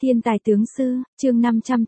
Thiên tài tướng sư, chương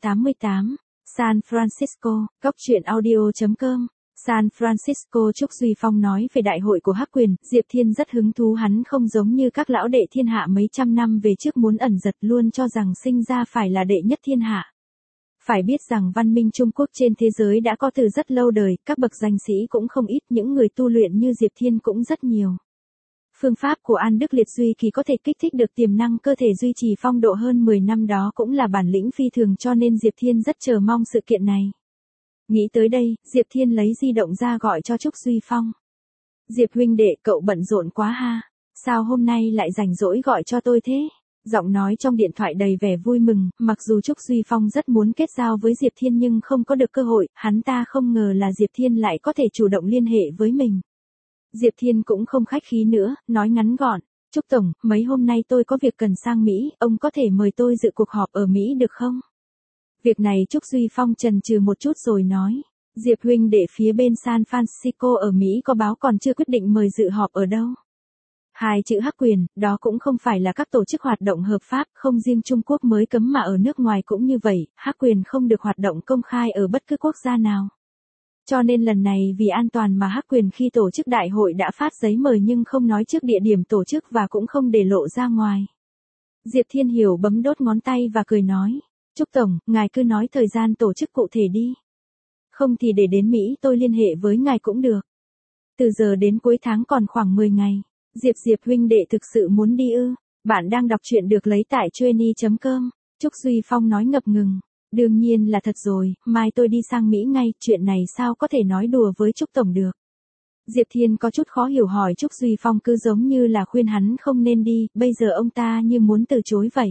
588, San Francisco, góc truyện audio.com. San Francisco. Trúc Duy Phong nói về đại hội của Hắc Quyền, Diệp Thiên rất hứng thú, hắn không giống như các lão đệ thiên hạ mấy trăm năm về trước muốn ẩn giật, luôn cho rằng sinh ra phải là đệ nhất thiên hạ. Phải biết rằng văn minh Trung Quốc trên thế giới đã có từ rất lâu đời, các bậc danh sĩ cũng không ít, những người tu luyện như Diệp Thiên cũng rất nhiều. Phương pháp của An Đức Liệt Duy Kỳ có thể kích thích được tiềm năng cơ thể duy trì phong độ hơn 10 năm, đó cũng là bản lĩnh phi thường, cho nên Diệp Thiên rất chờ mong sự kiện này. Nghĩ tới đây, Diệp Thiên lấy di động ra gọi cho Trúc Duy Phong. Diệp huynh đệ, cậu bận rộn quá ha. Sao hôm nay lại rảnh rỗi gọi cho tôi thế? Giọng nói trong điện thoại đầy vẻ vui mừng, mặc dù Trúc Duy Phong rất muốn kết giao với Diệp Thiên nhưng không có được cơ hội, hắn ta không ngờ là Diệp Thiên lại có thể chủ động liên hệ với mình. Diệp Thiên cũng không khách khí nữa, nói ngắn gọn, Trúc Tổng, mấy hôm nay tôi có việc cần sang Mỹ, ông có thể mời tôi dự cuộc họp ở Mỹ được không? Việc này Trúc Duy Phong chần chừ một chút rồi nói, Diệp huynh đệ, phía bên San Francisco ở Mỹ có báo còn chưa quyết định mời dự họp ở đâu. Hai chữ Hắc Quyền, đó cũng không phải là các tổ chức hoạt động hợp pháp, không riêng Trung Quốc mới cấm mà ở nước ngoài cũng như vậy, Hắc Quyền không được hoạt động công khai ở bất cứ quốc gia nào. Cho nên lần này vì an toàn mà Hắc Quyền khi tổ chức đại hội đã phát giấy mời nhưng không nói trước địa điểm tổ chức và cũng không để lộ ra ngoài. Diệp Thiên hiểu, bấm đốt ngón tay và cười nói, Trúc Tổng, ngài cứ nói thời gian tổ chức cụ thể đi. Không thì để đến Mỹ tôi liên hệ với ngài cũng được. Từ giờ đến cuối tháng còn khoảng 10 ngày. Diệp huynh đệ thực sự muốn đi ư? Bạn đang đọc truyện được lấy tại Trainy.com. Trúc Duy Phong nói ngập ngừng. Đương nhiên là thật rồi, mai tôi đi sang Mỹ ngay, chuyện này sao có thể nói đùa với Trúc Tổng được. Diệp Thiên có chút khó hiểu hỏi Trúc Duy Phong cứ giống như là khuyên hắn không nên đi, bây giờ ông ta như muốn từ chối vậy.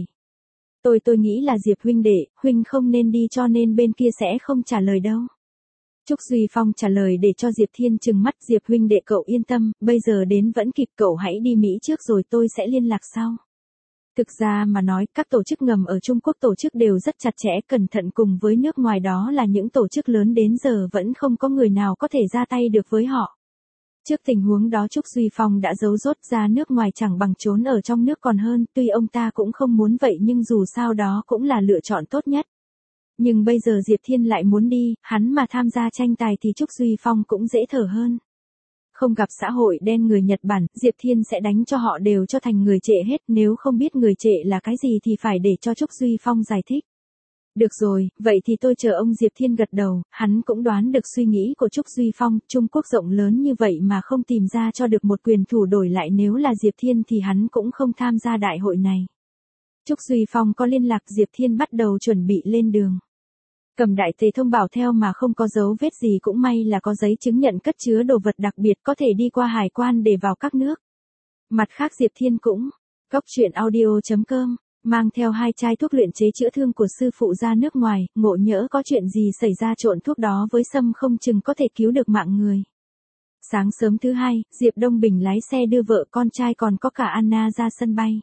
Tôi nghĩ là Diệp huynh đệ, huynh không nên đi cho nên bên kia sẽ không trả lời đâu. Trúc Duy Phong trả lời để cho Diệp Thiên trừng mắt, Diệp huynh đệ cậu yên tâm, bây giờ đến vẫn kịp, cậu hãy đi Mỹ trước rồi tôi sẽ liên lạc sau. Thực ra mà nói, các tổ chức ngầm ở Trung Quốc tổ chức đều rất chặt chẽ, cẩn thận, cùng với nước ngoài đó là những tổ chức lớn đến giờ vẫn không có người nào có thể ra tay được với họ. Trước tình huống đó Trúc Duy Phong đã giấu rốt, ra nước ngoài chẳng bằng trốn ở trong nước còn hơn, tuy ông ta cũng không muốn vậy nhưng dù sao đó cũng là lựa chọn tốt nhất. Nhưng bây giờ Diệp Thiên lại muốn đi, hắn mà tham gia tranh tài thì Trúc Duy Phong cũng dễ thở hơn. Không gặp xã hội đen người Nhật Bản, Diệp Thiên sẽ đánh cho họ đều cho thành người trệ hết, nếu không biết người trệ là cái gì thì phải để cho Trúc Duy Phong giải thích. Được rồi, vậy thì tôi chờ ông. Diệp Thiên gật đầu, hắn cũng đoán được suy nghĩ của Trúc Duy Phong, Trung Quốc rộng lớn như vậy mà không tìm ra cho được một quyền thủ đổi lại, nếu là Diệp Thiên thì hắn cũng không tham gia đại hội này. Trúc Duy Phong có liên lạc, Diệp Thiên bắt đầu chuẩn bị lên đường. Cầm đại tề thông bảo theo mà không có dấu vết gì, cũng may là có giấy chứng nhận cất chứa đồ vật đặc biệt có thể đi qua hải quan để vào các nước. Mặt khác Diệp Thiên cũng, góc truyện audio.com, mang theo 2 chai thuốc luyện chế chữa thương của sư phụ ra nước ngoài, ngộ nhỡ có chuyện gì xảy ra trộn thuốc đó với sâm không chừng có thể cứu được mạng người. Sáng sớm thứ hai, Diệp Đông Bình lái xe đưa vợ con trai còn có cả Anna ra sân bay.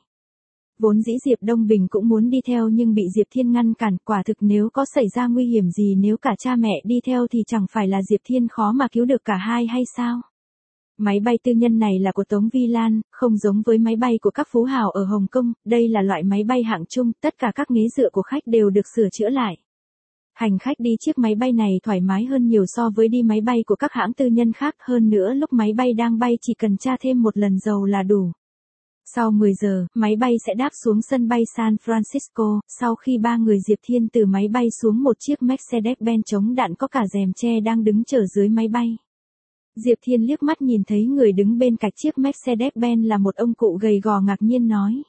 Vốn dĩ Diệp Đông Bình cũng muốn đi theo nhưng bị Diệp Thiên ngăn cản, quả thực nếu có xảy ra nguy hiểm gì, nếu cả cha mẹ đi theo thì chẳng phải là Diệp Thiên khó mà cứu được cả hai hay sao? Máy bay tư nhân này là của Tống Vi Lan, không giống với máy bay của các phú hào ở Hồng Kông, đây là loại máy bay hạng trung, tất cả các ghế dựa của khách đều được sửa chữa lại. Hành khách đi chiếc máy bay này thoải mái hơn nhiều so với đi máy bay của các hãng tư nhân khác, hơn nữa lúc máy bay đang bay chỉ cần tra thêm một lần dầu là đủ. Sau 10 giờ, máy bay sẽ đáp xuống sân bay San Francisco, sau khi 3 người Diệp Thiên từ máy bay xuống, một chiếc Mercedes-Benz chống đạn có cả rèm che đang đứng chờ dưới máy bay. Diệp Thiên liếc mắt nhìn thấy người đứng bên cạnh chiếc Mercedes-Benz là một ông cụ gầy gò, ngạc nhiên nói.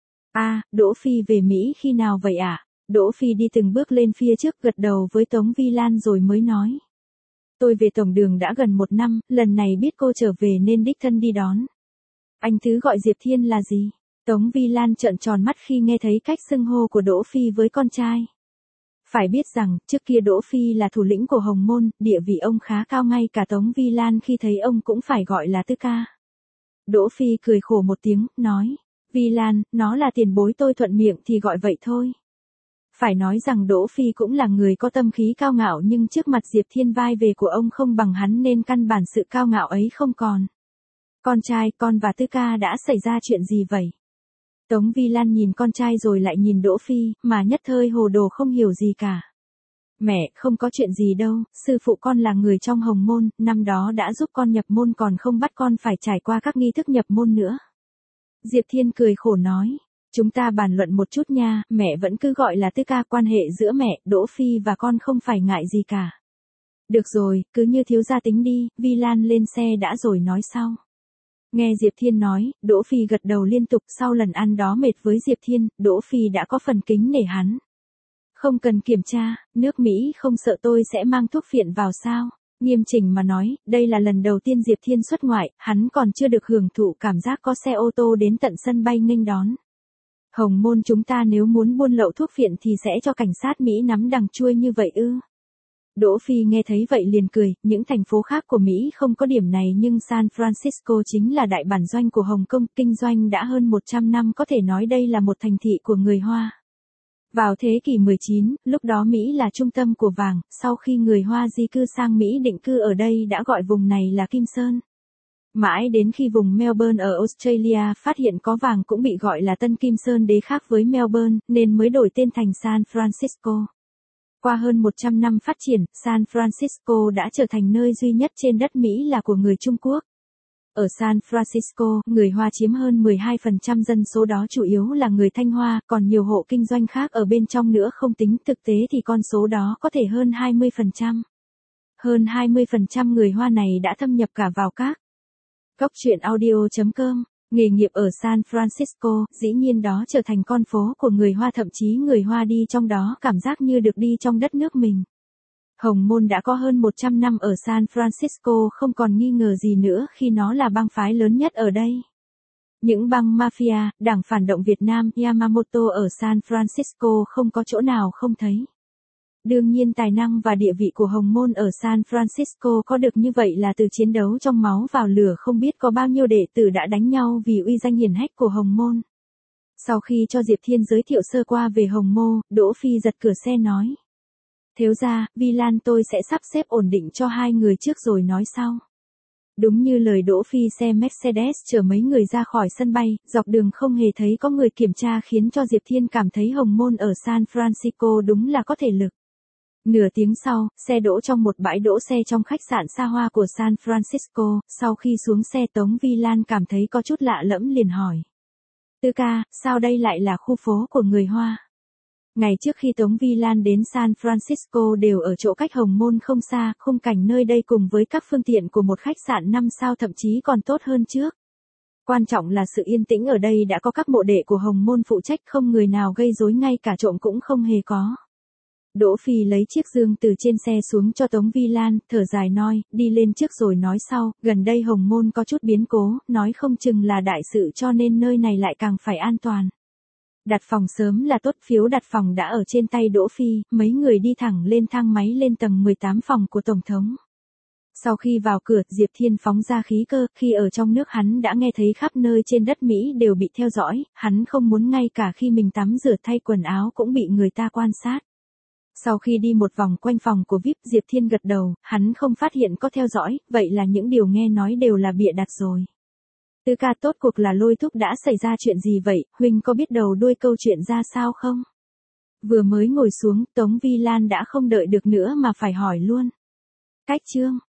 Đỗ Phi về Mỹ khi nào vậy ạ? Đỗ Phi đi từng bước lên phía trước, gật đầu với Tống Vi Lan rồi mới nói. Tôi về tổng đường đã gần 1 năm, lần này biết cô trở về nên đích thân đi đón. Anh thứ gọi Diệp Thiên là gì? Tống Vi Lan trợn tròn mắt khi nghe thấy cách xưng hô của Đỗ Phi với con trai. Phải biết rằng, trước kia Đỗ Phi là thủ lĩnh của Hồng Môn, địa vị ông khá cao, ngay cả Tống Vi Lan khi thấy ông cũng phải gọi là Tư ca. Đỗ Phi cười khổ một tiếng, nói, Vi Lan, nó là tiền bối, tôi thuận miệng thì gọi vậy thôi. Phải nói rằng Đỗ Phi cũng là người có tâm khí cao ngạo, nhưng trước mặt Diệp Thiên vai về của ông không bằng hắn nên căn bản sự cao ngạo ấy không còn. Con trai, con và Tư ca đã xảy ra chuyện gì vậy? Tống Vi Lan nhìn con trai rồi lại nhìn Đỗ Phi, mà nhất thời hồ đồ không hiểu gì cả. Mẹ, không có chuyện gì đâu, sư phụ con là người trong hồng môn, năm đó đã giúp con nhập môn còn không bắt con phải trải qua các nghi thức nhập môn nữa. Diệp Thiên cười khổ nói, chúng ta bàn luận một chút nha, mẹ vẫn cứ gọi là Tư ca, quan hệ giữa mẹ, Đỗ Phi và con không phải ngại gì cả. Được rồi, cứ như thiếu gia tính đi, Vi Lan lên xe đã rồi nói sau. Nghe Diệp Thiên nói, Đỗ Phi gật đầu liên tục, sau lần ăn đó mệt với Diệp Thiên, Đỗ Phi đã có phần kính nể hắn. Không cần kiểm tra, nước Mỹ không sợ tôi sẽ mang thuốc phiện vào sao? Nghiêm chỉnh mà nói, đây là lần đầu tiên Diệp Thiên xuất ngoại, hắn còn chưa được hưởng thụ cảm giác có xe ô tô đến tận sân bay nghênh đón. Hồng môn chúng ta nếu muốn buôn lậu thuốc phiện thì sẽ cho cảnh sát Mỹ nắm đằng chuôi như vậy ư? Đỗ Phi nghe thấy vậy liền cười, những thành phố khác của Mỹ không có điểm này nhưng San Francisco chính là đại bản doanh của Hồng Kông, kinh doanh đã hơn 100 năm, có thể nói đây là một thành thị của người Hoa. Vào thế kỷ 19, lúc đó Mỹ là trung tâm của vàng, sau khi người Hoa di cư sang Mỹ định cư ở đây đã gọi vùng này là Kim Sơn. Mãi đến khi vùng Melbourne ở Australia phát hiện có vàng cũng bị gọi là Tân Kim Sơn đế, khác với Melbourne, nên mới đổi tên thành San Francisco. Qua hơn 100 năm phát triển, San Francisco đã trở thành nơi duy nhất trên đất Mỹ là của người Trung Quốc. Ở San Francisco, người Hoa chiếm hơn 12% dân số, đó chủ yếu là người Thanh Hoa, còn nhiều hộ kinh doanh khác ở bên trong nữa không tính, thực tế thì con số đó có thể hơn 20%. Hơn 20% người Hoa này đã thâm nhập cả vào các góc truyện audio.com. Nghề nghiệp ở San Francisco, dĩ nhiên đó trở thành con phố của người Hoa, thậm chí người Hoa đi trong đó cảm giác như được đi trong đất nước mình. Hồng môn đã có hơn 100 năm ở San Francisco, không còn nghi ngờ gì nữa khi nó là bang phái lớn nhất ở đây. Những băng mafia, đảng phản động Việt Nam, Yamamoto ở San Francisco không có chỗ nào không thấy. Đương nhiên tài năng và địa vị của Hồng môn ở San Francisco có được như vậy là từ chiến đấu trong máu vào lửa, không biết có bao nhiêu đệ tử đã đánh nhau vì uy danh hiển hách của Hồng môn. Sau khi cho Diệp Thiên giới thiệu sơ qua về Hồng môn, Đỗ Phi giật cửa xe nói. Thiếu gia, Vi Lan tôi sẽ sắp xếp ổn định cho hai người trước rồi nói sau. Đúng như lời Đỗ Phi, xe Mercedes chở mấy người ra khỏi sân bay, dọc đường không hề thấy có người kiểm tra, khiến cho Diệp Thiên cảm thấy Hồng môn ở San Francisco đúng là có thể lực. Nửa tiếng sau, xe đỗ trong một bãi đỗ xe trong khách sạn xa hoa của San Francisco, sau khi xuống xe Tống Vi Lan cảm thấy có chút lạ lẫm liền hỏi. Tư ca, sao đây lại là khu phố của người Hoa? Ngày trước khi Tống Vi Lan đến San Francisco đều ở chỗ cách Hồng môn không xa, khung cảnh nơi đây cùng với các phương tiện của một khách sạn 5 sao thậm chí còn tốt hơn trước. Quan trọng là sự yên tĩnh ở đây đã có các mộ đệ của Hồng môn phụ trách, không người nào gây rối, ngay cả trộm cũng không hề có. Đỗ Phi lấy chiếc dương từ trên xe xuống cho Tống Vi Lan, thở dài nói, đi lên trước rồi nói sau, gần đây Hồng môn có chút biến cố, nói không chừng là đại sự cho nên nơi này lại càng phải an toàn. Đặt phòng sớm là tốt, phiếu đặt phòng đã ở trên tay Đỗ Phi, mấy người đi thẳng lên thang máy lên tầng 18 phòng của Tổng thống. Sau khi vào cửa, Diệp Thiên phóng ra khí cơ, khi ở trong nước hắn đã nghe thấy khắp nơi trên đất Mỹ đều bị theo dõi, hắn không muốn ngay cả khi mình tắm rửa thay quần áo cũng bị người ta quan sát. Sau khi đi một vòng quanh phòng của VIP, Diệp Thiên gật đầu, hắn không phát hiện có theo dõi, vậy là những điều nghe nói đều là bịa đặt rồi. Tư ca, tốt cuộc là Lôi Thúc đã xảy ra chuyện gì vậy, huynh có biết đầu đuôi câu chuyện ra sao không? Vừa mới ngồi xuống, Tống Vi Lan đã không đợi được nữa mà phải hỏi luôn. Cách chương